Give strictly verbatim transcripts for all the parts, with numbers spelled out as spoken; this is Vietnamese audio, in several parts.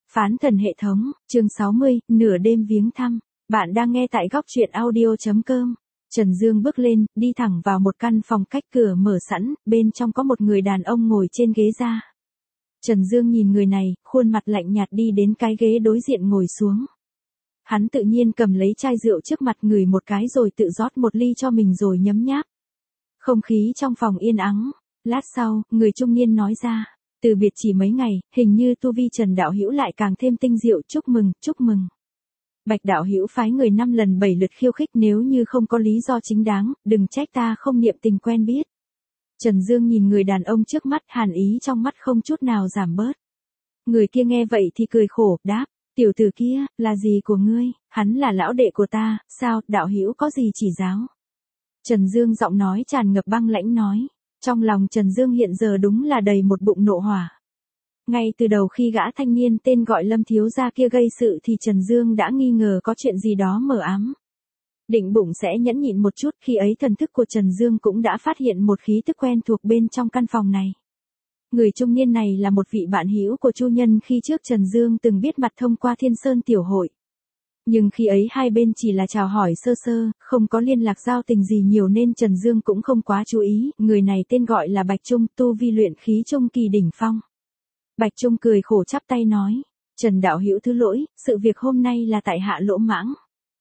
Phán thần hệ thống, chương sáu mươi, nửa đêm viếng thăm. Bạn đang nghe tại góc truyện audio chấm com. Trần Dương bước lên, đi thẳng vào một căn phòng cách cửa mở sẵn, bên trong có một người đàn ông ngồi trên ghế da. Trần Dương nhìn người này, khuôn mặt lạnh nhạt đi đến cái ghế đối diện ngồi xuống. Hắn tự nhiên cầm lấy chai rượu trước mặt người một cái rồi tự rót một ly cho mình rồi nhấm nháp. Không khí trong phòng yên ắng. Lát sau, người trung niên nói ra. Từ biệt chỉ mấy ngày, hình như tu vi Trần đạo hữu lại càng thêm tinh diệu, chúc mừng, chúc mừng. Bạch đạo hữu phái người năm lần bảy lượt khiêu khích, nếu như không có lý do chính đáng, đừng trách ta không niệm tình quen biết. Trần Dương nhìn người đàn ông trước mắt, hàn ý trong mắt không chút nào giảm bớt. Người kia nghe vậy thì cười khổ, đáp, tiểu tử kia, là gì của ngươi, hắn là lão đệ của ta, sao, đạo hữu có gì chỉ giáo. Trần Dương giọng nói tràn ngập băng lãnh nói. Trong lòng Trần Dương hiện giờ đúng là đầy một bụng nộ hỏa. Ngay từ đầu khi gã thanh niên tên gọi Lâm thiếu gia kia gây sự thì Trần Dương đã nghi ngờ có chuyện gì đó mờ ám. Định bụng sẽ nhẫn nhịn một chút, khi ấy thần thức của Trần Dương cũng đã phát hiện một khí tức quen thuộc bên trong căn phòng này. Người trung niên này là một vị bạn hữu của Chu Nhân khi trước Trần Dương từng biết mặt thông qua Thiên Sơn tiểu hội. Nhưng khi ấy hai bên chỉ là chào hỏi sơ sơ, không có liên lạc giao tình gì nhiều nên Trần Dương cũng không quá chú ý. Người này tên gọi là Bạch Trung, tu vi luyện khí trung kỳ đỉnh phong. Bạch Trung cười khổ chắp tay nói, Trần đạo hữu thứ lỗi, sự việc hôm nay là tại hạ lỗ mãng.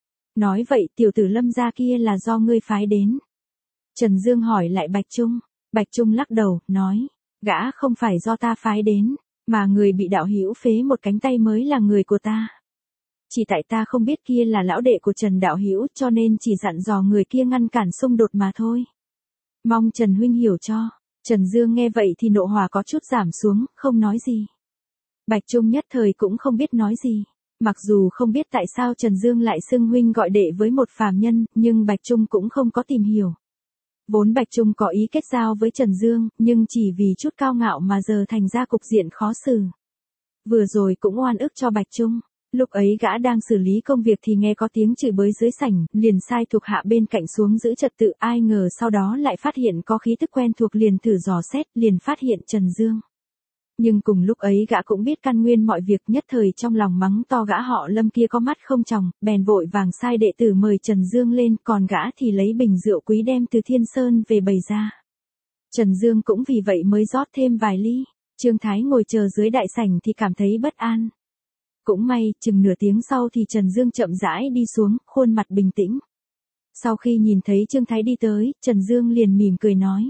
Nói vậy tiểu tử Lâm gia kia là do ngươi phái đến. Trần Dương hỏi lại Bạch Trung. Bạch Trung lắc đầu, nói, gã không phải do ta phái đến, mà người bị đạo hữu phế một cánh tay mới là người của ta. Chỉ tại ta không biết kia là lão đệ của Trần đạo hữu, cho nên chỉ dặn dò người kia ngăn cản xung đột mà thôi. Mong Trần huynh hiểu cho. Trần Dương nghe vậy thì nộ hỏa có chút giảm xuống, không nói gì. Bạch Trung nhất thời cũng không biết nói gì. Mặc dù không biết tại sao Trần Dương lại xưng huynh gọi đệ với một phàm nhân, nhưng Bạch Trung cũng không có tìm hiểu. Vốn Bạch Trung có ý kết giao với Trần Dương, nhưng chỉ vì chút cao ngạo mà giờ thành ra cục diện khó xử. Vừa rồi cũng oan ức cho Bạch Trung. Lúc ấy gã đang xử lý công việc thì nghe có tiếng chửi bới dưới sảnh, liền sai thuộc hạ bên cạnh xuống giữ trật tự, ai ngờ sau đó lại phát hiện có khí tức quen thuộc liền thử dò xét, liền phát hiện Trần Dương. Nhưng cùng lúc ấy gã cũng biết căn nguyên mọi việc, nhất thời trong lòng mắng to gã họ Lâm kia có mắt không tròng, bèn vội vàng sai đệ tử mời Trần Dương lên, còn gã thì lấy bình rượu quý đem từ Thiên Sơn về bày ra. Trần Dương cũng vì vậy mới rót thêm vài ly. Trương Thái ngồi chờ dưới đại sảnh thì cảm thấy bất an. Cũng may, chừng nửa tiếng sau thì Trần Dương chậm rãi đi xuống, khuôn mặt bình tĩnh. Sau khi nhìn thấy Trương Thái đi tới, Trần Dương liền mỉm cười nói.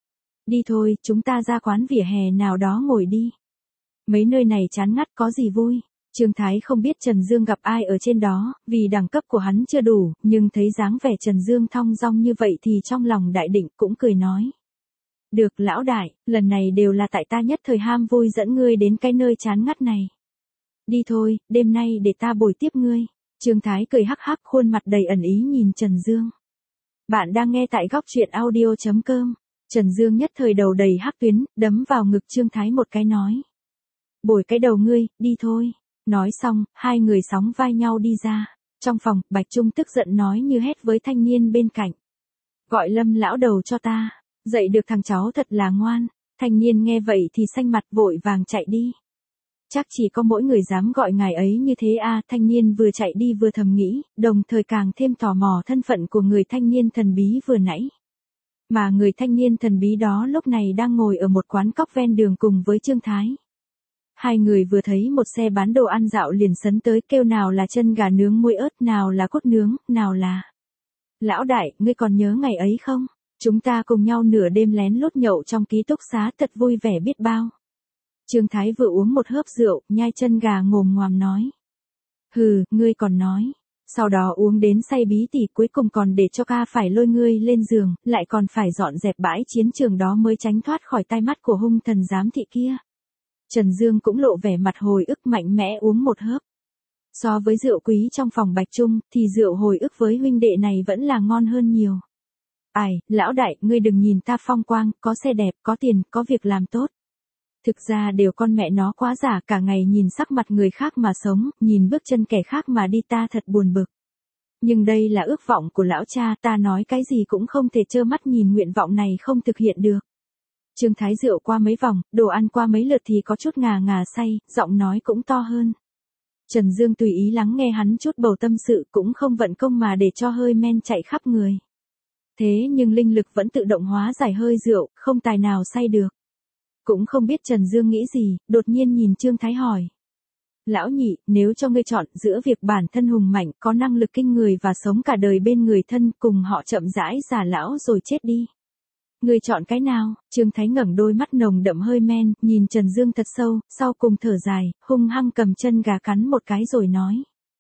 Đi thôi, chúng ta ra quán vỉa hè nào đó ngồi đi. Mấy nơi này chán ngắt có gì vui. Trương Thái không biết Trần Dương gặp ai ở trên đó, vì đẳng cấp của hắn chưa đủ, nhưng thấy dáng vẻ Trần Dương thong dong như vậy thì trong lòng đại định cũng cười nói. Được lão đại, lần này đều là tại ta nhất thời ham vui dẫn ngươi đến cái nơi chán ngắt này. Đi thôi, đêm nay để ta bồi tiếp ngươi. Trương Thái cười hắc hắc, khuôn mặt đầy ẩn ý nhìn Trần Dương. Bạn đang nghe tại góc truyện audio chấm com. Trần Dương nhất thời đầu đầy hắc tuyến, đấm vào ngực Trương Thái một cái nói. Bồi cái đầu ngươi, đi thôi. Nói xong, hai người sóng vai nhau đi ra. Trong phòng, Bạch Trung tức giận nói như hét với thanh niên bên cạnh. Gọi Lâm lão đầu cho ta. Dạy được thằng cháu thật là ngoan. Thanh niên nghe vậy thì xanh mặt vội vàng chạy đi. Chắc chỉ có mỗi người dám gọi ngài ấy như thế à, thanh niên vừa chạy đi vừa thầm nghĩ, đồng thời càng thêm tò mò thân phận của người thanh niên thần bí vừa nãy. Mà người thanh niên thần bí đó lúc này đang ngồi ở một quán cóc ven đường cùng với Trương Thái. Hai người vừa thấy một xe bán đồ ăn dạo liền sấn tới, kêu nào là chân gà nướng muối ớt, nào là cốt nướng, nào là... Lão đại, ngươi còn nhớ ngày ấy không? Chúng ta cùng nhau nửa đêm lén lút nhậu trong ký túc xá, thật vui vẻ biết bao. Trương Thái vừa uống một hớp rượu, nhai chân gà ngồm ngoàm nói. Hừ, ngươi còn nói. Sau đó uống đến say bí tỉ, cuối cùng còn để cho ca phải lôi ngươi lên giường, lại còn phải dọn dẹp bãi chiến trường đó mới tránh thoát khỏi tai mắt của hung thần giám thị kia. Trần Dương cũng lộ vẻ mặt hồi ức, mạnh mẽ uống một hớp. So với rượu quý trong phòng Bạch Trung, thì rượu hồi ức với huynh đệ này vẫn là ngon hơn nhiều. Ai, lão đại, ngươi đừng nhìn ta phong quang, có xe đẹp, có tiền, có việc làm tốt. Thực ra đều con mẹ nó quá giả, cả ngày nhìn sắc mặt người khác mà sống, nhìn bước chân kẻ khác mà đi, ta thật buồn bực. Nhưng đây là ước vọng của lão cha, ta nói cái gì cũng không thể trơ mắt nhìn nguyện vọng này không thực hiện được. Trương Thái rượu qua mấy vòng, đồ ăn qua mấy lượt thì có chút ngà ngà say, giọng nói cũng to hơn. Trần Dương tùy ý lắng nghe hắn chút bầu tâm sự cũng không vận công mà để cho hơi men chạy khắp người. Thế nhưng linh lực vẫn tự động hóa giải hơi rượu, không tài nào say được. Cũng không biết Trần Dương nghĩ gì, đột nhiên nhìn Trương Thái hỏi. Lão nhị, nếu cho ngươi chọn giữa việc bản thân hùng mạnh có năng lực kinh người và sống cả đời bên người thân cùng họ chậm rãi già lão rồi chết đi. Ngươi chọn cái nào? Trương Thái ngẩng đôi mắt nồng đậm hơi men, nhìn Trần Dương thật sâu, sau cùng thở dài, hung hăng cầm chân gà cắn một cái rồi nói.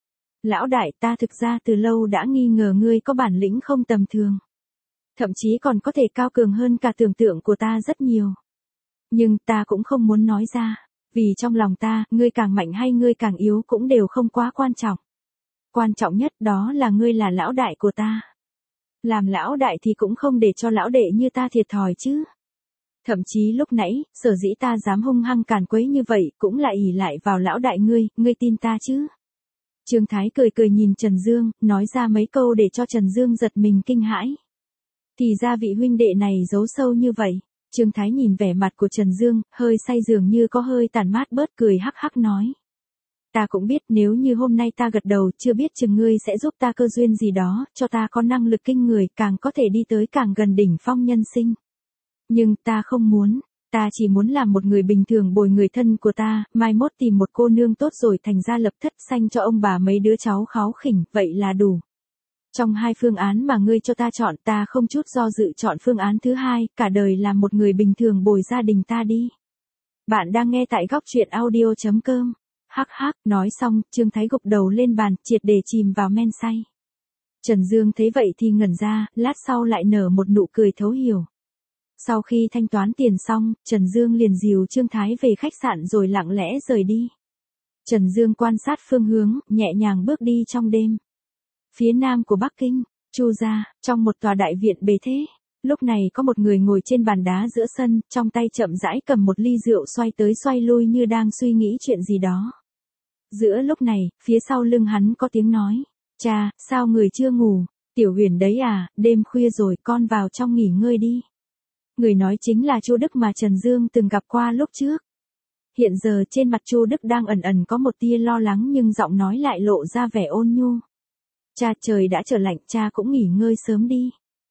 Lão đại, ta thực ra từ lâu đã nghi ngờ ngươi có bản lĩnh không tầm thường. Thậm chí còn có thể cao cường hơn cả tưởng tượng của ta rất nhiều. Nhưng ta cũng không muốn nói ra, vì trong lòng ta, ngươi càng mạnh hay ngươi càng yếu cũng đều không quá quan trọng. Quan trọng nhất đó là ngươi là lão đại của ta. Làm lão đại thì cũng không để cho lão đệ như ta thiệt thòi chứ. Thậm chí lúc nãy, sở dĩ ta dám hung hăng càn quấy như vậy cũng là ỷ lại vào lão đại ngươi, ngươi tin ta chứ. Trương Thái cười cười nhìn Trần Dương, nói ra mấy câu để cho Trần Dương giật mình kinh hãi. Thì ra vị huynh đệ này giấu sâu như vậy. Trương Thái nhìn vẻ mặt của Trần Dương, hơi say dường như có hơi tàn mát bớt cười hắc hắc nói. Ta cũng biết nếu như hôm nay ta gật đầu chưa biết chừng ngươi sẽ giúp ta cơ duyên gì đó, cho ta có năng lực kinh người càng có thể đi tới càng gần đỉnh phong nhân sinh. Nhưng ta không muốn, ta chỉ muốn làm một người bình thường bồi người thân của ta, mai mốt tìm một cô nương tốt rồi thành ra lập thất sanh cho ông bà mấy đứa cháu kháu khỉnh, vậy là đủ. Trong hai phương án mà ngươi cho ta chọn ta không chút do dự chọn phương án thứ hai, cả đời làm một người bình thường bồi gia đình ta đi. Bạn đang nghe tại góc truyện audio chấm com. Hắc hắc, nói xong, Trương Thái gục đầu lên bàn, triệt để chìm vào men say. Trần Dương thấy vậy thì ngẩn ra, lát sau lại nở một nụ cười thấu hiểu. Sau khi thanh toán tiền xong, Trần Dương liền dìu Trương Thái về khách sạn rồi lặng lẽ rời đi. Trần Dương quan sát phương hướng, nhẹ nhàng bước đi trong đêm. Phía nam của Bắc Kinh, Chu gia, trong một tòa đại viện bề thế. Lúc này có một người ngồi trên bàn đá giữa sân, trong tay chậm rãi cầm một ly rượu xoay tới xoay lui như đang suy nghĩ chuyện gì đó. Giữa lúc này, phía sau lưng hắn có tiếng nói. Cha, sao người chưa ngủ? Tiểu Huyền đấy à, đêm khuya rồi con vào trong nghỉ ngơi đi. Người nói chính là Chu Đức mà Trần Dương từng gặp qua lúc trước. Hiện giờ trên mặt Chu Đức đang ẩn ẩn có một tia lo lắng nhưng giọng nói lại lộ ra vẻ ôn nhu. Cha, trời đã trở lạnh, cha cũng nghỉ ngơi sớm đi.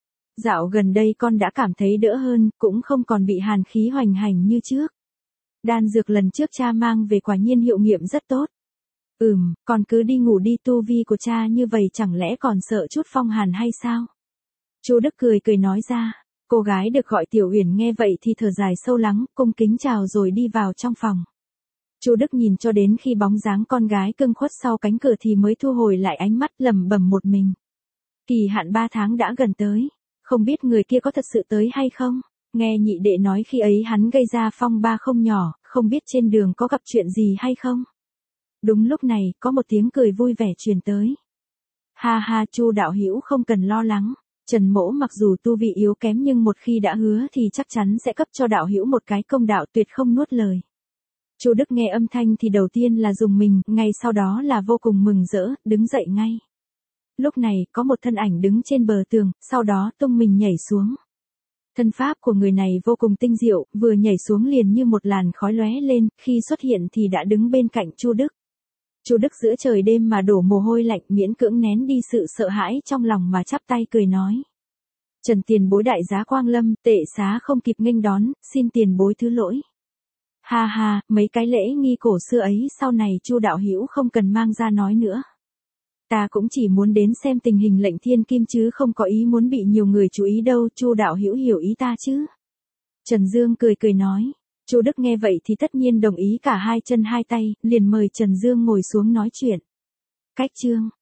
Dạo gần đây con đã cảm thấy đỡ hơn, cũng không còn bị hàn khí hoành hành như trước. Đan dược lần trước cha mang về quả nhiên hiệu nghiệm rất tốt. Ừm, con cứ đi ngủ đi, tu vi của cha như vậy chẳng lẽ còn sợ chút phong hàn hay sao? Chu Đức cười cười nói ra. Cô gái được gọi Tiểu Uyển nghe vậy thì thở dài sâu lắng, cung kính chào rồi đi vào trong phòng. Chu Đức nhìn cho đến khi bóng dáng con gái cưng khuất sau cánh cửa thì mới thu hồi lại ánh mắt, lẩm bẩm một mình. Kỳ hạn ba tháng đã gần tới, không biết người kia có thật sự tới hay không? Nghe nhị đệ nói khi ấy hắn gây ra phong ba không nhỏ, không biết trên đường có gặp chuyện gì hay không? Đúng lúc này, có một tiếng cười vui vẻ truyền tới. Ha ha, Chu đạo hữu không cần lo lắng. Trần Mỗ mặc dù tu vị yếu kém nhưng một khi đã hứa thì chắc chắn sẽ cấp cho đạo hữu một cái công đạo tuyệt không nuốt lời. Chu Đức nghe âm thanh thì đầu tiên là rùng mình, ngay sau đó là vô cùng mừng rỡ, đứng dậy ngay. Lúc này, có một thân ảnh đứng trên bờ tường, sau đó tung mình nhảy xuống. Thân pháp của người này vô cùng tinh diệu, vừa nhảy xuống liền như một làn khói lóe lên, khi xuất hiện thì đã đứng bên cạnh Chu Đức. Chu Đức giữa trời đêm mà đổ mồ hôi lạnh, miễn cưỡng nén đi sự sợ hãi trong lòng mà chắp tay cười nói. Trần tiền bối đại giá quang lâm, tệ xá không kịp nghênh đón, xin tiền bối thứ lỗi. Ha ha, mấy cái lễ nghi cổ xưa ấy sau này Chu đạo hữu không cần mang ra nói nữa. Ta cũng chỉ muốn đến xem tình hình Lệnh Thiên Kim chứ không có ý muốn bị nhiều người chú ý đâu, Chu đạo hữu hiểu ý ta chứ? Trần Dương cười cười nói. Chu Đức nghe vậy thì tất nhiên đồng ý, cả hai chân hai tay, liền mời Trần Dương ngồi xuống nói chuyện. Cách chương